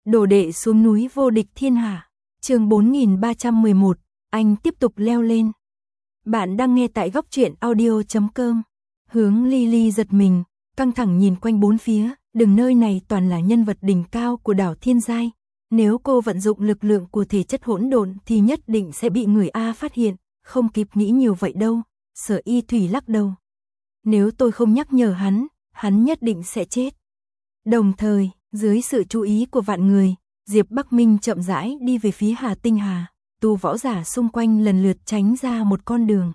Đồ đệ xuống núi vô địch thiên hạ. Chương 4311, anh tiếp tục leo lên. Bạn đang nghe tại goctruyện.audio.com. Hướng Ly giật mình, căng thẳng nhìn quanh bốn phía, đừng nơi này toàn là nhân vật đỉnh cao của đảo Thiên Giai. Nếu cô vận dụng lực lượng của thể chất hỗn độn thì nhất định sẽ bị người A phát hiện, không kịp nghĩ nhiều vậy đâu. Sở Y Thủy lắc đầu. Nếu tôi không nhắc nhở hắn nhất định sẽ chết. Đồng thời, dưới sự chú ý của vạn người, Diệp Bắc Minh chậm rãi đi về phía Hà Tinh Hà. Tu võ giả xung quanh lần lượt tránh ra một con đường.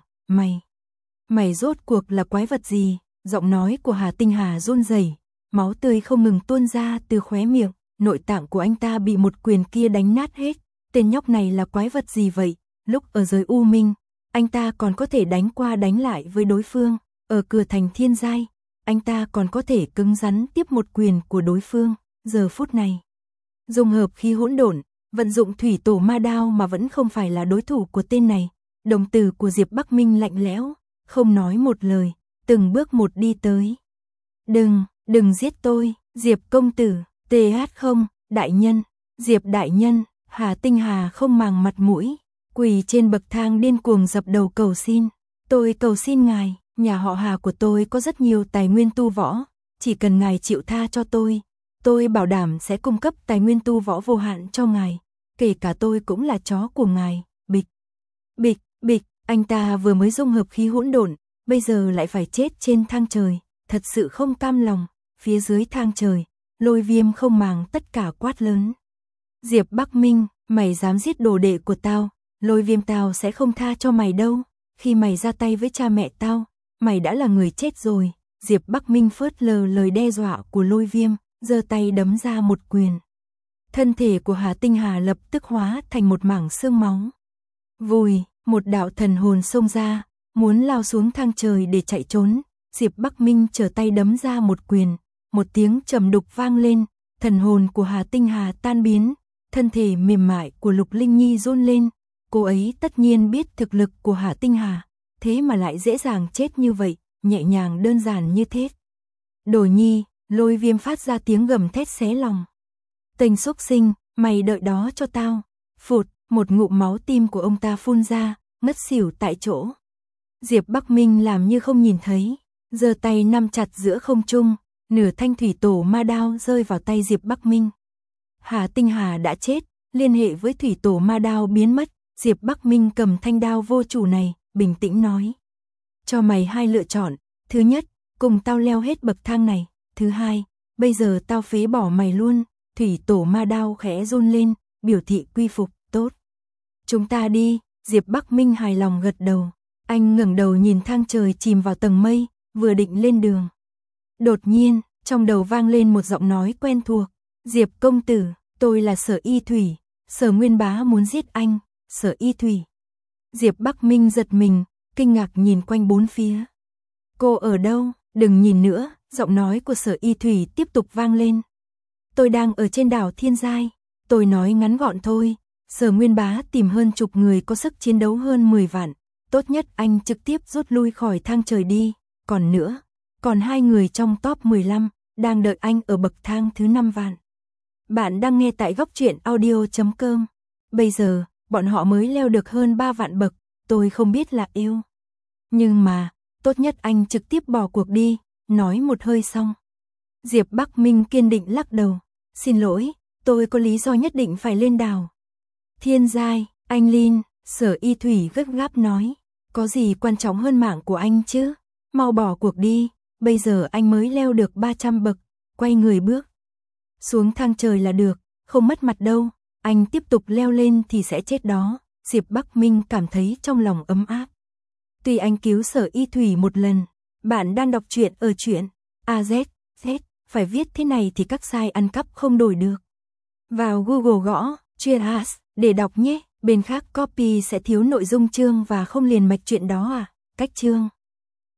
Mày rốt cuộc là quái vật gì? Giọng nói của Hà Tinh Hà run rẩy, máu tươi không ngừng tuôn ra từ khóe miệng, nội tạng của anh ta bị một quyền kia đánh nát hết. Tên nhóc này là quái vật gì vậy? Lúc ở giới U Minh, anh ta còn có thể đánh qua đánh lại với đối phương, ở cửa thành Thiên Giai, anh ta còn có thể cứng rắn tiếp một quyền của đối phương. Giờ phút này, dùng hợp khí hỗn độn, vận dụng thủy tổ ma đao mà vẫn không phải là đối thủ của tên này. Đồng tử của Diệp Bắc Minh lạnh lẽo, không nói một lời, từng bước một đi tới. Đừng giết tôi, Diệp công tử. TH0, đại nhân, Diệp đại nhân. Hà Tinh Hà không màng mặt mũi, quỳ trên bậc thang điên cuồng dập đầu cầu xin. Tôi cầu xin ngài, nhà họ Hà của tôi có rất nhiều tài nguyên tu võ, chỉ cần ngài chịu tha cho tôi bảo đảm sẽ cung cấp tài nguyên tu võ vô hạn cho ngài, kể cả tôi cũng là chó của ngài. Bịch, anh ta vừa mới dung hợp khí hỗn độn, bây giờ lại phải chết trên thang trời, thật sự không cam lòng. Phía dưới thang trời, Lôi Viêm không màng tất cả quát lớn. Diệp Bắc Minh, mày dám giết đồ đệ của tao, Lôi Viêm tao sẽ không tha cho mày đâu. Khi mày ra tay với cha mẹ tao, mày đã là người chết rồi. Diệp Bắc Minh phớt lờ lời đe dọa của Lôi Viêm, giơ tay đấm ra một quyền. Thân thể của Hà Tinh Hà lập tức hóa thành một mảng xương máu. Vùi, một đạo thần hồn xông ra, muốn lao xuống thang trời để chạy trốn. Diệp Bắc Minh trở tay đấm ra một quyền, một tiếng trầm đục vang lên, thần hồn của Hà Tinh Hà tan biến, thân thể mềm mại của Lục Linh Nhi run lên. Cô ấy tất nhiên biết thực lực của Hà Tinh Hà, thế mà lại dễ dàng chết như vậy, nhẹ nhàng đơn giản như thế. Đồ nhi, Lôi Viêm phát ra tiếng gầm thét xé lòng. Tên xúc sinh, mày đợi đó cho tao. Phụt, một ngụm máu tim của ông ta phun ra, ngất xỉu tại chỗ. Diệp Bắc Minh làm như không nhìn thấy, giơ tay nắm chặt giữa không trung, nửa thanh thủy tổ ma đao rơi vào tay Diệp Bắc Minh. Hà Tinh Hà đã chết, liên hệ với thủy tổ ma đao biến mất. Diệp Bắc Minh cầm thanh đao vô chủ này, bình tĩnh nói. Cho mày hai lựa chọn, thứ nhất, cùng tao leo hết bậc thang này, thứ hai, bây giờ tao phế bỏ mày luôn. Thủy tổ ma đao khẽ run lên, biểu thị quy phục. Tốt, chúng ta đi. Diệp Bắc Minh hài lòng gật đầu. Anh ngẩng đầu nhìn thang trời chìm vào tầng mây, vừa định lên đường. Đột nhiên, trong đầu vang lên một giọng nói quen thuộc. Diệp công tử, tôi là Sở Y Thủy, Sở Nguyên Bá muốn giết anh. Sở Y Thủy. Diệp Bắc Minh giật mình, kinh ngạc nhìn quanh bốn phía. Cô ở đâu? Đừng nhìn nữa, giọng nói của Sở Y Thủy tiếp tục vang lên. Tôi đang ở trên đảo Thiên Giai. Tôi nói ngắn gọn thôi, Sở Nguyên Bá tìm hơn chục người có sức chiến đấu hơn 10 vạn. Tốt nhất anh trực tiếp rút lui khỏi thang trời đi. Còn nữa, còn hai người trong top 15, đang đợi anh ở bậc thang thứ 5 vạn. Bạn đang nghe tại goctruyện.audio.com. Bây giờ, bọn họ mới leo được hơn 3 vạn bậc, tôi không biết là yêu. Nhưng mà, tốt nhất anh trực tiếp bỏ cuộc đi, nói một hơi xong. Diệp Bắc Minh kiên định lắc đầu. Xin lỗi, tôi có lý do nhất định phải lên đảo Thiên Giai. Anh Linh, Sở Y Thủy gấp gáp nói. Có gì quan trọng hơn mạng của anh chứ? Mau bỏ cuộc đi, bây giờ anh mới leo được 300 bậc, quay người bước xuống thang trời là được, không mất mặt đâu. Anh tiếp tục leo lên thì sẽ chết đó. Diệp Bắc Minh cảm thấy trong lòng ấm áp. Tuy anh cứu Sở Y Thủy một lần. Bạn đang đọc truyện ở truyện AZ, phải viết thế này thì các site ăn cắp không đổi được. Vào Google gõ truyện AS để đọc nhé. Bên khác copy sẽ thiếu nội dung chương và không liền mạch truyện đó à. Cách chương